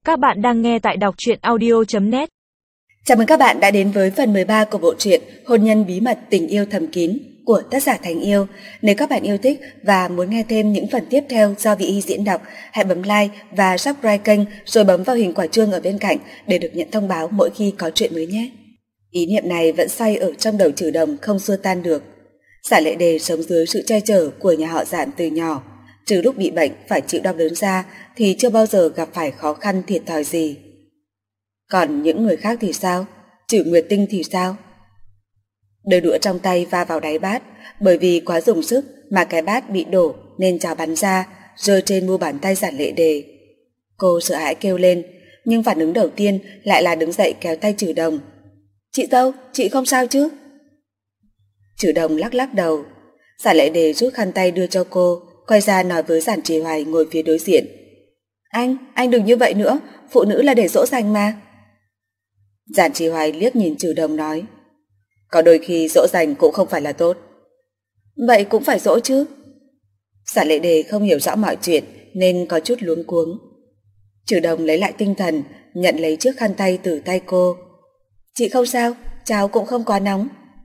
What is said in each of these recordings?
Các bạn đang nghe tại đọc truyện audio.net. Chào mừng các bạn đã đến với phần 13 của bộ truyện Hôn nhân bí mật tình yêu thầm kín của tác giả Thành Yêu. Nếu các bạn yêu thích và muốn nghe thêm những phần tiếp theo do Vị Hy diễn đọc, hãy bấm like và subscribe kênh rồi bấm vào hình quả chuông ở bên cạnh để được nhận thông báo mỗi khi có chuyện mới nhé. Ý niệm này vẫn xoay ở trong đầu Trừ Đồng không xua tan được. Giả Lệ Đề sống dưới sự che chở của nhà họ Giản từ nhỏ, trừ lúc bị bệnh phải chịu đau đớn ra thì chưa bao giờ gặp phải khó khăn thiệt thòi gì. Còn những người khác thì sao? Trừ Nguyệt Tinh thì sao? Đôi đũa trong tay va vào đáy bát, bởi vì quá dùng sức mà cái bát bị đổ nên cháo bắn ra, rơi trên mu bàn tay Giả Lệ Đề. Cô sợ hãi kêu lên, nhưng phản ứng đầu tiên lại là đứng dậy kéo tay Trừ Đồng. Chị dâu, chị không sao chứ? Trừ Đồng lắc lắc đầu. Giả Lệ Đề rút khăn tay đưa cho cô, quay ra nói với Giản Trì Hoài ngồi phía đối diện. Anh đừng như vậy nữa, phụ nữ là để dỗ dành mà. Giản Trì Hoài liếc nhìn Trừ Đồng nói, có đôi khi dỗ dành cũng không phải là tốt. Vậy cũng phải dỗ chứ. Giả Lệ Đề không hiểu rõ mọi chuyện nên có chút luống cuống. Trừ Đồng lấy lại tinh thần, nhận lấy chiếc khăn tay từ tay cô. Chị không sao, cháo cũng không quá nóng.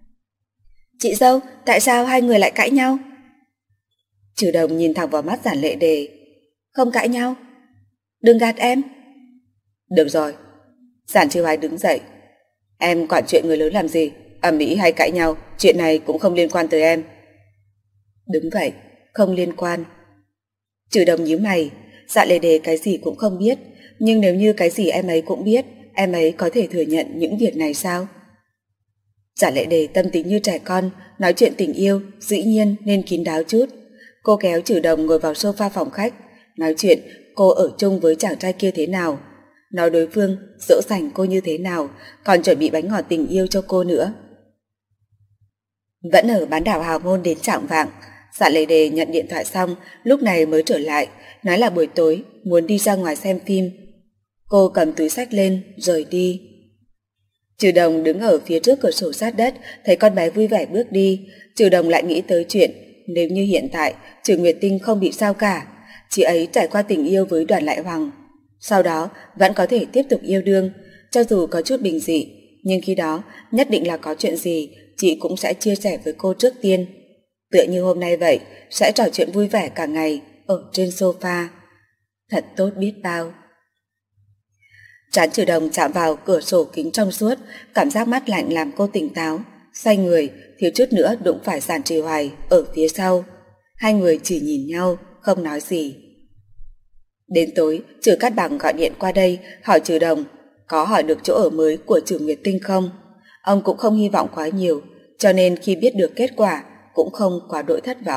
Chị dâu, tại sao hai người lại cãi nhau? Trừ Đồng nhìn thẳng vào mắt Giả Lệ Đề. Không cãi nhau. Đừng gạt em. Được rồi. Giản Trì Hoài đứng dậy. Em quản chuyện người lớn làm gì? Ầm ĩ hay cãi nhau, chuyện này cũng không liên quan tới em. Đúng vậy, không liên quan. Trừ Đồng nhíu mày. Giả Lệ Đề cái gì cũng không biết, nhưng nếu như cái gì em ấy cũng biết, em ấy có thể thừa nhận những việc này sao? Giả Lệ Đề tâm tính như trẻ con, nói chuyện tình yêu dĩ nhiên nên kín đáo chút. Cô kéo Trừ Đồng ngồi vào sofa phòng khách, nói chuyện cô ở chung với chàng trai kia thế nào, nói đối phương dỗ dành cô như thế nào, còn chuẩn bị bánh ngọt tình yêu cho cô nữa. Vẫn ở bán đảo Hào Môn đến chạng vạng, Giả Lệ Đề nhận điện thoại xong lúc này mới trở lại, nói là buổi tối muốn đi ra ngoài xem phim. Cô cầm túi xách lên rời đi. Trừ Đồng đứng ở phía trước cửa sổ sát đất, thấy con bé vui vẻ bước đi. Trừ Đồng lại nghĩ tới chuyện nếu như hiện tại Trừ Nguyệt Tinh không bị sao cả, chị ấy trải qua tình yêu với Đoàn Lại Hoàng, sau đó vẫn có thể tiếp tục yêu đương, cho dù có chút bình dị, nhưng khi đó nhất định là có chuyện gì chị cũng sẽ chia sẻ với cô trước tiên. Tựa như hôm nay vậy, sẽ trò chuyện vui vẻ cả ngày ở trên sofa. Thật tốt biết bao. Trán Trừ Đồng chạm vào cửa sổ kính trong suốt, cảm giác mát lạnh làm cô tỉnh táo, xoay người, thiếu chút nữa đụng phải Giản Trì Hoài ở phía sau. Hai người chỉ nhìn nhau, không nói gì. Đến tối, Trừ Cát Bằng gọi điện qua đây hỏi Trừ Đồng có hỏi được chỗ ở mới của Trừ Nguyệt Tinh không. Ông cũng không hy vọng quá nhiều, cho nên khi biết được kết quả cũng không quá đỗi thất vọng.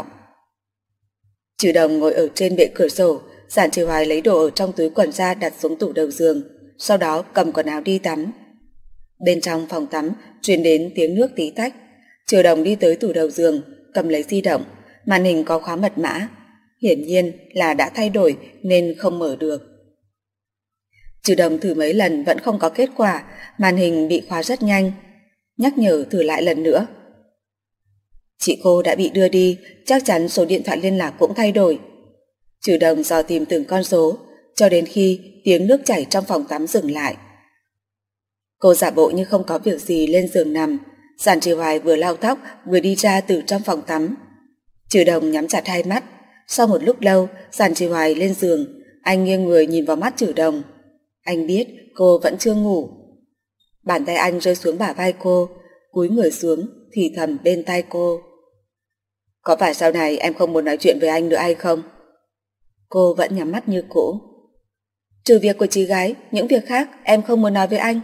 Trừ Đồng ngồi ở trên bệ cửa sổ, Giản Trì Hoài lấy đồ ở trong túi quần ra đặt xuống tủ đầu giường, sau đó cầm quần áo đi tắm. Bên trong phòng tắm truyền đến tiếng nước tí tách. Trừ Đồng đi tới tủ đầu giường, cầm lấy di động, màn hình có khóa mật mã, hiển nhiên là đã thay đổi nên không mở được. Trừ Đồng thử mấy lần vẫn không có kết quả, màn hình bị khóa rất nhanh. Nhắc nhở thử lại lần nữa. Chị cô đã bị đưa đi, chắc chắn số điện thoại liên lạc cũng thay đổi. Trừ Đồng dò tìm từng con số, cho đến khi tiếng nước chảy trong phòng tắm dừng lại. Cô giả bộ như không có việc gì lên giường nằm. Giản Trì Hoài vừa lau tóc vừa đi ra từ trong phòng tắm. Trừ Đồng nhắm chặt hai mắt. Sau một lúc lâu, Giản Trì Hoài lên giường. Anh nghiêng người nhìn vào mắt Trừ Đồng. Anh biết cô vẫn chưa ngủ. Bàn tay anh rơi xuống bả vai cô, cúi người xuống thì thầm bên tai cô. Có phải sau này em không muốn nói chuyện với anh nữa hay không? Cô vẫn nhắm mắt như cũ. Trừ việc của chị gái, những việc khác em không muốn nói với anh.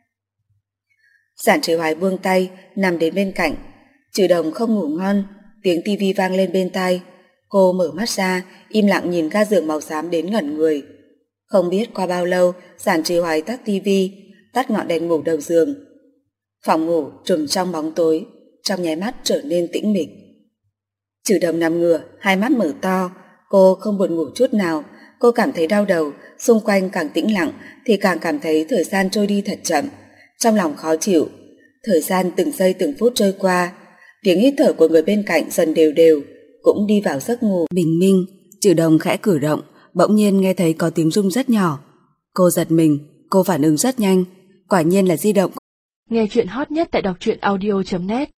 Giản Trì Hoài buông tay, nằm đến bên cạnh. Trừ Đồng không ngủ ngon, tiếng tivi vang lên bên tai. Cô mở mắt ra, im lặng nhìn ga giường màu xám đến ngẩn người. Không biết qua bao lâu, Giản Trì Hoài tắt tivi, tắt ngọn đèn ngủ đầu giường. Phòng ngủ trùm trong bóng tối, trong nháy mắt trở nên tĩnh mịch. Trừ Đồng nằm ngửa, hai mắt mở to. Cô không buồn ngủ chút nào. Cô cảm thấy đau đầu, xung quanh càng tĩnh lặng thì càng cảm thấy thời gian trôi đi thật chậm. Trong lòng khó chịu. Thời gian từng giây từng phút trôi qua. Tiếng hít thở của người bên cạnh dần đều đều, cũng đi vào giấc ngủ bình minh. Trừ Đồng khẽ cử động, bỗng nhiên nghe thấy có tiếng rung rất nhỏ. Cô giật mình, cô phản ứng rất nhanh, quả nhiên là di động. Nghe chuyện hot nhất tại đọc truyện audio.net